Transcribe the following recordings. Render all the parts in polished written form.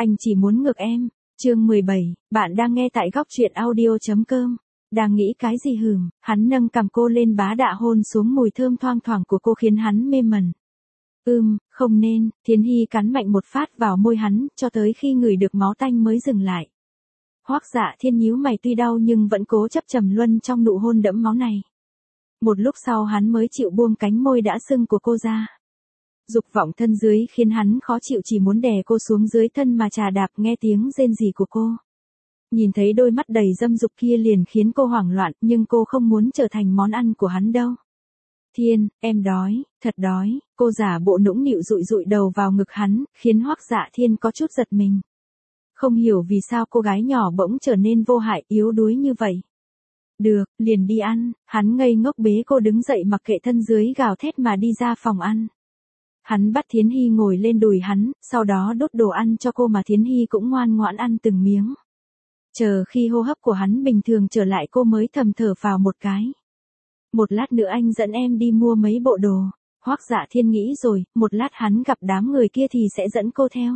Anh chỉ muốn ngược em. Chương 17, bạn đang nghe tại góc truyện audio.com. Đang nghĩ cái gì hửm, hắn nâng cằm cô lên bá đạ hôn xuống mùi thơm thoang thoảng của cô khiến hắn mê mẩn. Không nên, Thiến Hy cắn mạnh một phát vào môi hắn, cho tới khi ngửi được máu tanh mới dừng lại. Hoắc Dạ Thiên nhíu mày tuy đau nhưng vẫn cố chấp trầm luân trong nụ hôn đẫm máu này. Một lúc sau hắn mới chịu buông cánh môi đã sưng của cô ra. Dục vọng thân dưới khiến hắn khó chịu, chỉ muốn đè cô xuống dưới thân mà chà đạp, nghe tiếng rên rỉ của cô. Nhìn thấy đôi mắt đầy dâm dục kia liền khiến cô hoảng loạn, nhưng cô không muốn trở thành món ăn của hắn đâu. Thiên, em đói, thật đói, cô giả bộ nũng nịu dụi dụi đầu vào ngực hắn, khiến Hoắc Dạ Thiên có chút giật mình. Không hiểu vì sao cô gái nhỏ bỗng trở nên vô hại, yếu đuối như vậy. Được, liền đi ăn, hắn ngây ngốc bế cô đứng dậy mặc kệ thân dưới gào thét mà đi ra phòng ăn. Hắn bắt Thiến Hy ngồi lên đùi hắn, sau đó đút đồ ăn cho cô mà Thiến Hy cũng ngoan ngoãn ăn từng miếng. Chờ khi hô hấp của hắn bình thường trở lại cô mới thầm thở phào một cái. Một lát nữa anh dẫn em đi mua mấy bộ đồ. Hoắc Dạ Thiên nghĩ rồi, một lát hắn gặp đám người kia thì sẽ dẫn cô theo.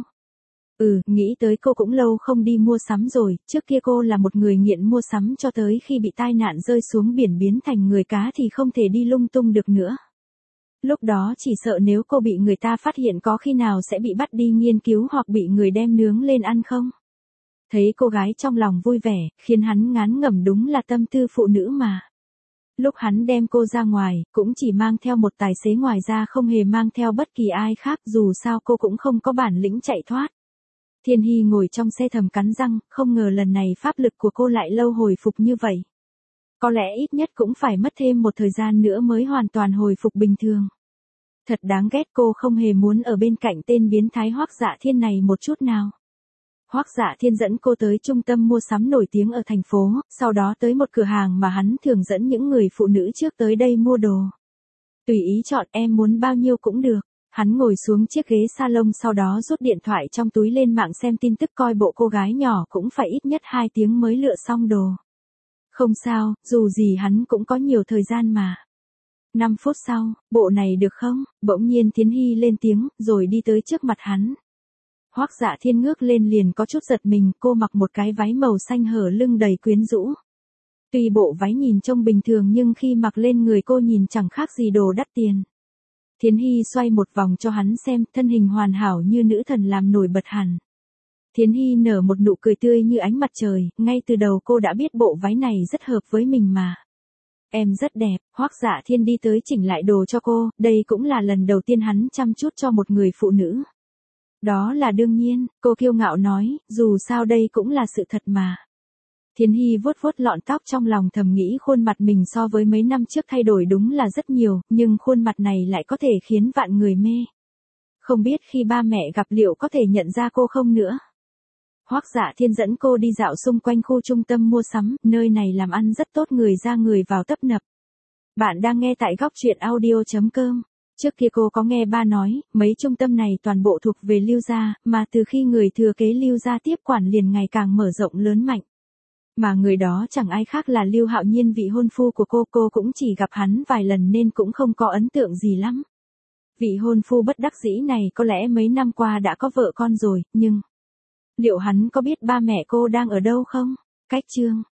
Nghĩ tới cô cũng lâu không đi mua sắm rồi, trước kia cô là một người nghiện mua sắm cho tới khi bị tai nạn rơi xuống biển biến thành người cá thì không thể đi lung tung được nữa. Lúc đó chỉ sợ nếu cô bị người ta phát hiện có khi nào sẽ bị bắt đi nghiên cứu hoặc bị người đem nướng lên ăn không. Thấy cô gái trong lòng vui vẻ, khiến hắn ngán ngẩm, đúng là tâm tư phụ nữ mà. Lúc hắn đem cô ra ngoài, cũng chỉ mang theo một tài xế, ngoài ra không hề mang theo bất kỳ ai khác, dù sao cô cũng không có bản lĩnh chạy thoát. Thiên Hy ngồi trong xe thầm cắn răng, không ngờ lần này pháp lực của cô lại lâu hồi phục như vậy. Có lẽ ít nhất cũng phải mất thêm một thời gian nữa mới hoàn toàn hồi phục bình thường. Thật đáng ghét, cô không hề muốn ở bên cạnh tên biến thái Hoắc Dạ Thiên này một chút nào. Hoắc Dạ Thiên dẫn cô tới trung tâm mua sắm nổi tiếng ở thành phố, sau đó tới một cửa hàng mà hắn thường dẫn những người phụ nữ trước tới đây mua đồ. Tùy ý chọn, em muốn bao nhiêu cũng được. Hắn ngồi xuống chiếc ghế salon, sau đó rút điện thoại trong túi lên mạng xem tin tức, coi bộ cô gái nhỏ cũng phải ít nhất 2 tiếng mới lựa xong đồ. Không sao, dù gì hắn cũng có nhiều thời gian mà. 5 phút sau, bộ này được không? Bỗng nhiên Thiến Hy lên tiếng, rồi đi tới trước mặt hắn. Hoắc Dạ Thiên ngước lên liền có chút giật mình, cô mặc một cái váy màu xanh hở lưng đầy quyến rũ. Tuy bộ váy nhìn trông bình thường nhưng khi mặc lên người cô nhìn chẳng khác gì đồ đắt tiền. Thiến Hy xoay một vòng cho hắn xem, thân hình hoàn hảo như nữ thần làm nổi bật hẳn. Thiến Hy nở một nụ cười tươi như ánh mặt trời, ngay từ đầu cô đã biết bộ váy này rất hợp với mình mà. Em rất đẹp. Hoắc Dạ Thiên đi tới chỉnh lại đồ cho cô, đây cũng là lần đầu tiên hắn chăm chút cho một người phụ nữ. Đó là đương nhiên, cô kiêu ngạo nói, dù sao đây cũng là sự thật mà. Thiến Hy vuốt vuốt lọn tóc, trong lòng thầm nghĩ khuôn mặt mình so với mấy năm trước thay đổi đúng là rất nhiều, nhưng khuôn mặt này lại có thể khiến vạn người mê. Không biết khi ba mẹ gặp liệu có thể nhận ra cô không nữa. Hoắc Dạ Thiên dẫn cô đi dạo xung quanh khu trung tâm mua sắm, nơi này làm ăn rất tốt, người ra người vào tấp nập. Bạn đang nghe tại góc truyện audio.com. Trước kia cô có nghe ba nói, mấy trung tâm này toàn bộ thuộc về Lưu gia, mà từ khi người thừa kế Lưu gia tiếp quản liền ngày càng mở rộng lớn mạnh. Mà người đó chẳng ai khác là Lưu Hạo Nhiên, vị hôn phu của cô cũng chỉ gặp hắn vài lần nên cũng không có ấn tượng gì lắm. Vị hôn phu bất đắc dĩ này có lẽ mấy năm qua đã có vợ con rồi, nhưng liệu hắn có biết ba mẹ cô đang ở đâu không? Cách chương